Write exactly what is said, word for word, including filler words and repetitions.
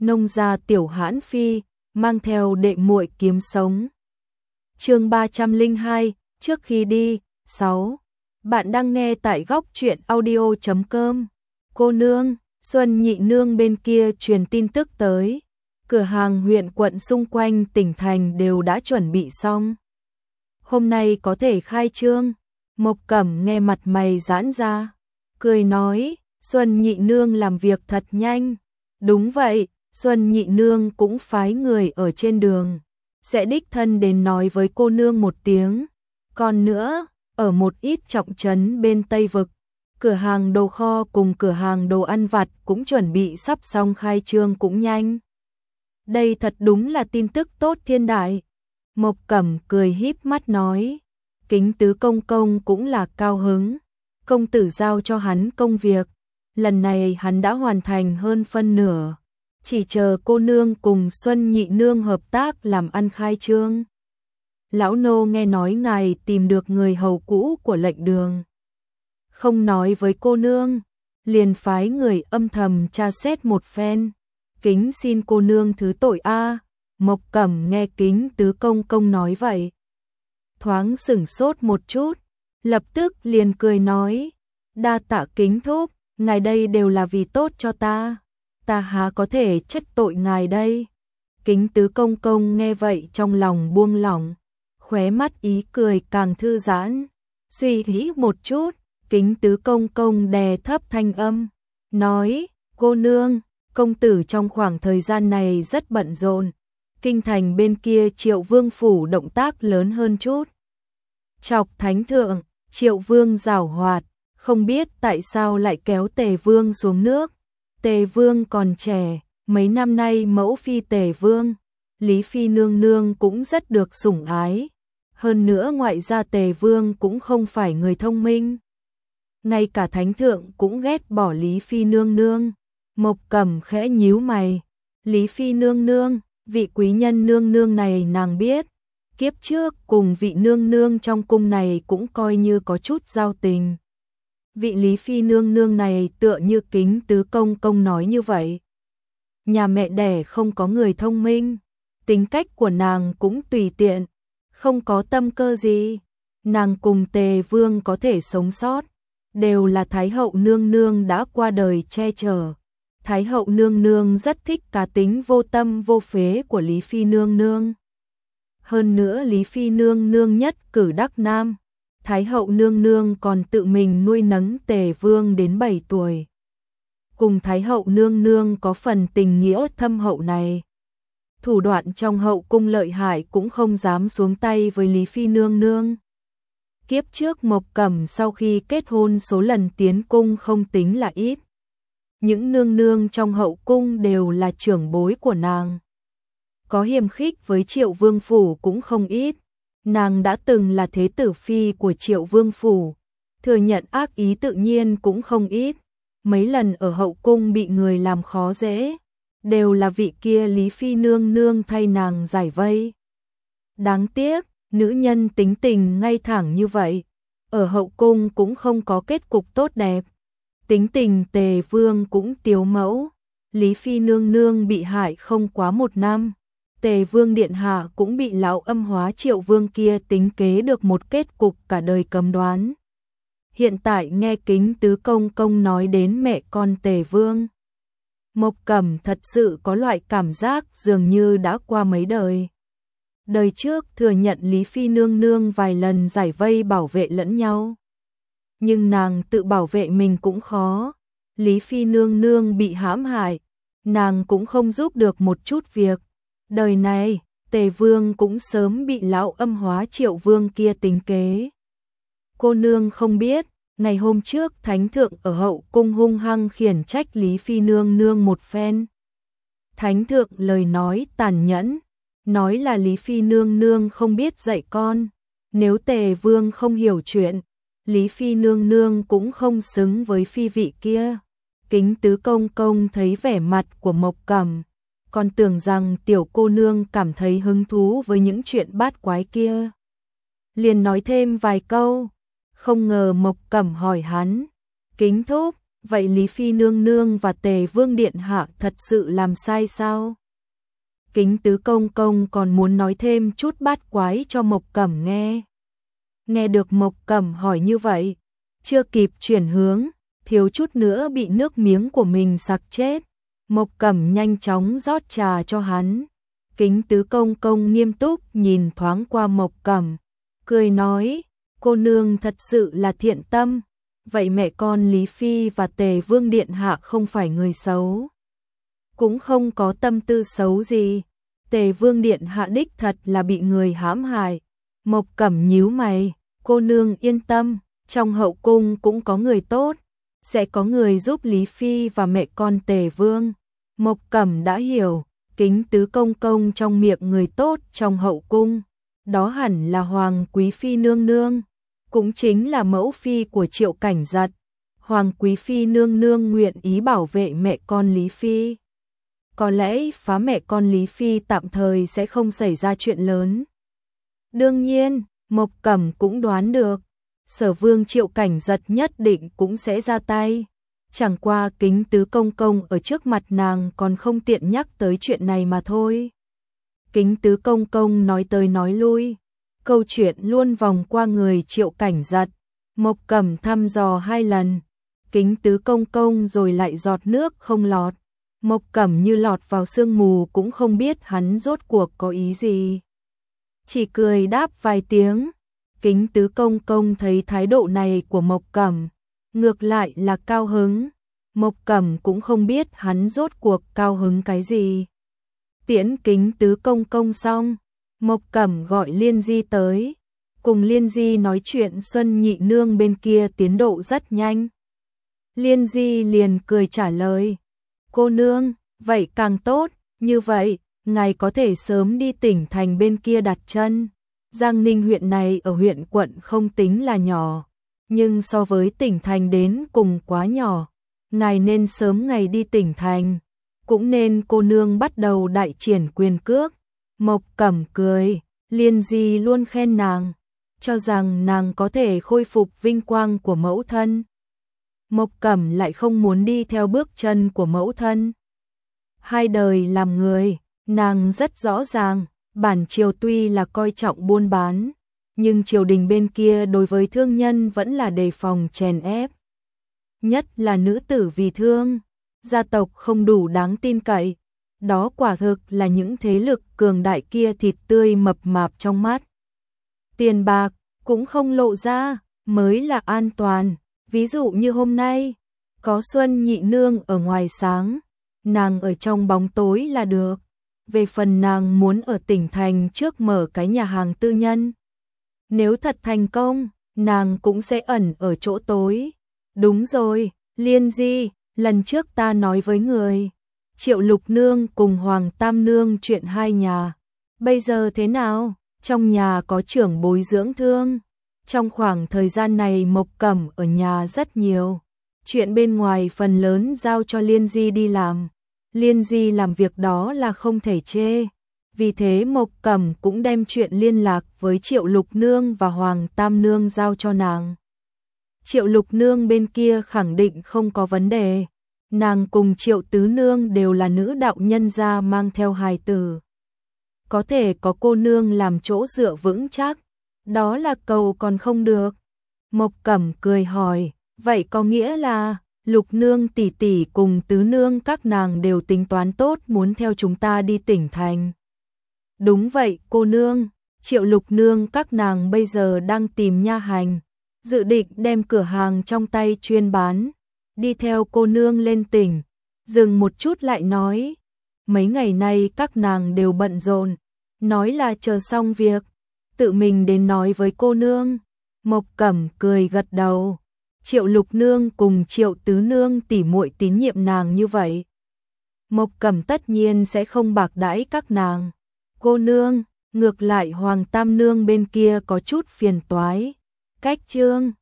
nông gia tiểu hãn phi, mang theo đệ muội kiếm sống. Chương ba trăm lẻ hai, trước khi đi. sáu. Bạn đang nghe tại góc truyện audio chấm com. Cô nương, Xuân nhị nương bên kia truyền tin tức tới. Cửa hàng huyện quận xung quanh tỉnh thành đều đã chuẩn bị xong. Hôm nay có thể khai trương. Mộc Cẩm nghe mặt mày giãn ra, cười nói, Xuân nhị nương làm việc thật nhanh. Đúng vậy, Xuân nhị nương cũng phái người ở trên đường, sẽ đích thân đến nói với cô nương một tiếng. Còn nữa, ở một ít trọng trấn bên Tây Vực, cửa hàng đồ kho cùng cửa hàng đồ ăn vặt cũng chuẩn bị sắp xong khai trương cũng nhanh. Đây thật đúng là tin tức tốt thiên đại. Mộc Cẩm cười híp mắt nói, Kính tứ công công cũng là cao hứng. Công tử giao cho hắn công việc, lần này hắn đã hoàn thành hơn phân nửa. Chỉ chờ cô nương cùng Xuân nhị nương hợp tác làm ăn khai trương. Lão nô nghe nói ngài tìm được người hầu cũ của lệnh đường. Không nói với cô nương, liền phái người âm thầm tra xét một phen. Kính xin cô nương thứ tội a. Mộc Cẩm nghe Kính tứ công công nói vậy, thoáng sửng sốt một chút, lập tức liền cười nói, đa tạ Kính thúc, ngài đây đều là vì tốt cho ta, ta há có thể trách tội ngài đây. Kính tứ công công nghe vậy trong lòng buông lỏng, khóe mắt ý cười càng thư giãn. Suy nghĩ một chút, Kính tứ công công đè thấp thanh âm, nói, cô nương, công tử trong khoảng thời gian này rất bận rộn. Kinh thành bên kia Triệu Vương phủ động tác lớn hơn chút. Chọc thánh thượng, Triệu Vương giảo hoạt, không biết tại sao lại kéo Tề Vương xuống nước. Tề Vương còn trẻ, mấy năm nay mẫu phi Tề Vương, Lý Phi nương nương cũng rất được sủng ái. Hơn nữa ngoại gia Tề Vương cũng không phải người thông minh. Ngay cả thánh thượng cũng ghét bỏ Lý Phi nương nương. Mộc Cẩm khẽ nhíu mày, Lý Phi nương nương, vị quý nhân nương nương này nàng biết, kiếp trước cùng vị nương nương trong cung này cũng coi như có chút giao tình. Vị Lý Phi nương nương này tựa như Kính tứ công công nói như vậy. Nhà mẹ đẻ không có người thông minh, tính cách của nàng cũng tùy tiện, không có tâm cơ gì. Nàng cùng Tề Vương có thể sống sót, đều là Thái hậu nương nương đã qua đời che chở. Thái hậu nương nương rất thích cá tính vô tâm vô phế của Lý Phi nương nương. Hơn nữa Lý Phi nương nương nhất cử đắc nam, Thái hậu nương nương còn tự mình nuôi nấng Tề Vương đến bảy tuổi. Cùng Thái hậu nương nương có phần tình nghĩa thâm hậu này. Thủ đoạn trong hậu cung lợi hại cũng không dám xuống tay với Lý Phi nương nương. Kiếp trước Mộc Cẩm sau khi kết hôn số lần tiến cung không tính là ít. Những nương nương trong hậu cung đều là trưởng bối của nàng. Có hiềm khích với Triệu Vương phủ cũng không ít. Nàng đã từng là thế tử phi của Triệu Vương phủ, thừa nhận ác ý tự nhiên cũng không ít. Mấy lần ở hậu cung bị người làm khó dễ, đều là vị kia Lý Phi nương nương thay nàng giải vây. Đáng tiếc, nữ nhân tính tình ngay thẳng như vậy, ở hậu cung cũng không có kết cục tốt đẹp. Tính tình Tề Vương cũng tiếu mẫu, Lý Phi nương nương bị hại không quá một năm. Tề Vương điện hạ cũng bị lão âm hóa Triệu Vương kia tính kế được một kết cục cả đời cấm đoán. Hiện tại nghe Kính tứ công công nói đến mẹ con Tề Vương, Mộc Cẩm thật sự có loại cảm giác dường như đã qua mấy đời. Đời trước thừa nhận Lý Phi nương nương vài lần giải vây bảo vệ lẫn nhau. Nhưng nàng tự bảo vệ mình cũng khó. Lý Phi nương nương bị hãm hại, nàng cũng không giúp được một chút việc. Đời này, Tề Vương cũng sớm bị lão âm hóa Triệu Vương kia tính kế. Cô nương không biết, ngày hôm trước Thánh thượng ở hậu cung hung hăng khiển trách Lý Phi nương nương một phen. Thánh thượng lời nói tàn nhẫn, nói là Lý Phi nương nương không biết dạy con. Nếu Tề Vương không hiểu chuyện, Lý Phi nương nương cũng không xứng với phi vị kia. Kính tứ công công thấy vẻ mặt của Mộc Cẩm, còn tưởng rằng tiểu cô nương cảm thấy hứng thú với những chuyện bát quái kia. Liền nói thêm vài câu, không ngờ Mộc Cẩm hỏi hắn, Kính thúc, vậy Lý Phi nương nương và Tề Vương điện hạ thật sự làm sai sao? Kính tứ công công còn muốn nói thêm chút bát quái cho Mộc Cẩm nghe. Nghe được Mộc Cẩm hỏi như vậy, chưa kịp chuyển hướng, thiếu chút nữa bị nước miếng của mình sặc chết. Mộc Cẩm nhanh chóng rót trà cho hắn. Kính tứ công công nghiêm túc nhìn thoáng qua Mộc Cẩm, cười nói, cô nương thật sự là thiện tâm. Vậy mẹ con Lý Phi và Tề Vương điện hạ không phải người xấu, cũng không có tâm tư xấu gì. Tề Vương điện hạ đích thật là bị người hãm hại. Mộc Cẩm nhíu mày, cô nương yên tâm, trong hậu cung cũng có người tốt, sẽ có người giúp Lý Phi và mẹ con Tề Vương. Mộc Cẩm đã hiểu, kính tứ công công trong miệng người tốt trong hậu cung, đó hẳn là Hoàng Quý Phi nương nương, cũng chính là mẫu phi của Triệu Cảnh Giật. Hoàng Quý Phi nương nương nguyện ý bảo vệ mẹ con Lý Phi. Có lẽ phá mẹ con Lý Phi tạm thời sẽ không xảy ra chuyện lớn. Đương nhiên, Mộc Cẩm cũng đoán được, Sở Vương Triệu Cảnh Giật nhất định cũng sẽ ra tay. Chẳng qua kính tứ công công ở trước mặt nàng còn không tiện nhắc tới chuyện này mà thôi. Kính tứ công công nói tới nói lui, câu chuyện luôn vòng qua người Triệu Cảnh Giật. Mộc Cẩm thăm dò hai lần, kính tứ công công rồi lại giọt nước không lọt. Mộc Cẩm như lọt vào sương mù cũng không biết hắn rốt cuộc có ý gì. Chỉ cười đáp vài tiếng. Kính tứ công công thấy thái độ này của Mộc Cẩm, ngược lại là cao hứng. Mộc Cẩm cũng không biết hắn rốt cuộc cao hứng cái gì. Tiễn kính tứ công công xong, Mộc Cẩm gọi Liên Di tới. Cùng Liên Di nói chuyện Xuân nhị nương bên kia tiến độ rất nhanh. Liên Di liền cười trả lời, cô nương, vậy càng tốt, như vậy, ngài có thể sớm đi tỉnh thành bên kia đặt chân. Giang Ninh huyện này ở huyện quận không tính là nhỏ, nhưng so với tỉnh thành đến cùng quá nhỏ. Ngài nên sớm ngày đi tỉnh thành, cũng nên cô nương bắt đầu đại triển quyền cước. Mộc Cẩm cười, Liên Di luôn khen nàng, cho rằng nàng có thể khôi phục vinh quang của mẫu thân. Mộc Cẩm lại không muốn đi theo bước chân của mẫu thân. Hai đời làm người, nàng rất rõ ràng, bản triều tuy là coi trọng buôn bán, nhưng triều đình bên kia đối với thương nhân vẫn là đề phòng chèn ép. Nhất là nữ tử vì thương, gia tộc không đủ đáng tin cậy, đó quả thực là những thế lực cường đại kia thịt tươi mập mạp trong mắt. Tiền bạc cũng không lộ ra, mới là an toàn. Ví dụ như hôm nay, có Xuân nhị nương ở ngoài sáng, nàng ở trong bóng tối là được. Về phần nàng muốn ở tỉnh thành trước mở cái nhà hàng tư nhân. Nếu thật thành công, nàng cũng sẽ ẩn ở chỗ tối. Đúng rồi, Liên Di, lần trước ta nói với người, Triệu Lục nương cùng Hoàng Tam nương chuyện hai nhà. Bây giờ thế nào? Trong nhà có trưởng bối dưỡng thương. Trong khoảng thời gian này Mộc Cẩm ở nhà rất nhiều. Chuyện bên ngoài phần lớn giao cho Liên Di đi làm. Liên Di làm việc đó là không thể chê. Vì thế Mộc Cẩm cũng đem chuyện liên lạc với Triệu Lục nương và Hoàng Tam nương giao cho nàng. Triệu Lục nương bên kia khẳng định không có vấn đề. Nàng cùng Triệu Tứ nương đều là nữ đạo nhân gia mang theo hài tử. Có thể có cô nương làm chỗ dựa vững chắc. Đó là cầu còn không được. Mộc Cẩm cười hỏi, vậy có nghĩa là Lục nương tỷ tỷ cùng Tứ nương các nàng đều tính toán tốt muốn theo chúng ta đi tỉnh thành. Đúng vậy cô nương, Triệu Lục nương các nàng bây giờ đang tìm nha hành, dự định đem cửa hàng trong tay chuyên bán, đi theo cô nương lên tỉnh. Dừng một chút lại nói, mấy ngày nay các nàng đều bận rộn, nói là chờ xong việc, tự mình đến nói với cô nương. Mộc Cẩm cười gật đầu. Triệu Lục nương cùng Triệu Tứ nương tỉ muội tín nhiệm nàng như vậy, Mộc Cẩm tất nhiên sẽ không bạc đãi các nàng. Cô nương, ngược lại Hoàng Tam nương bên kia có chút phiền toái. Cách chương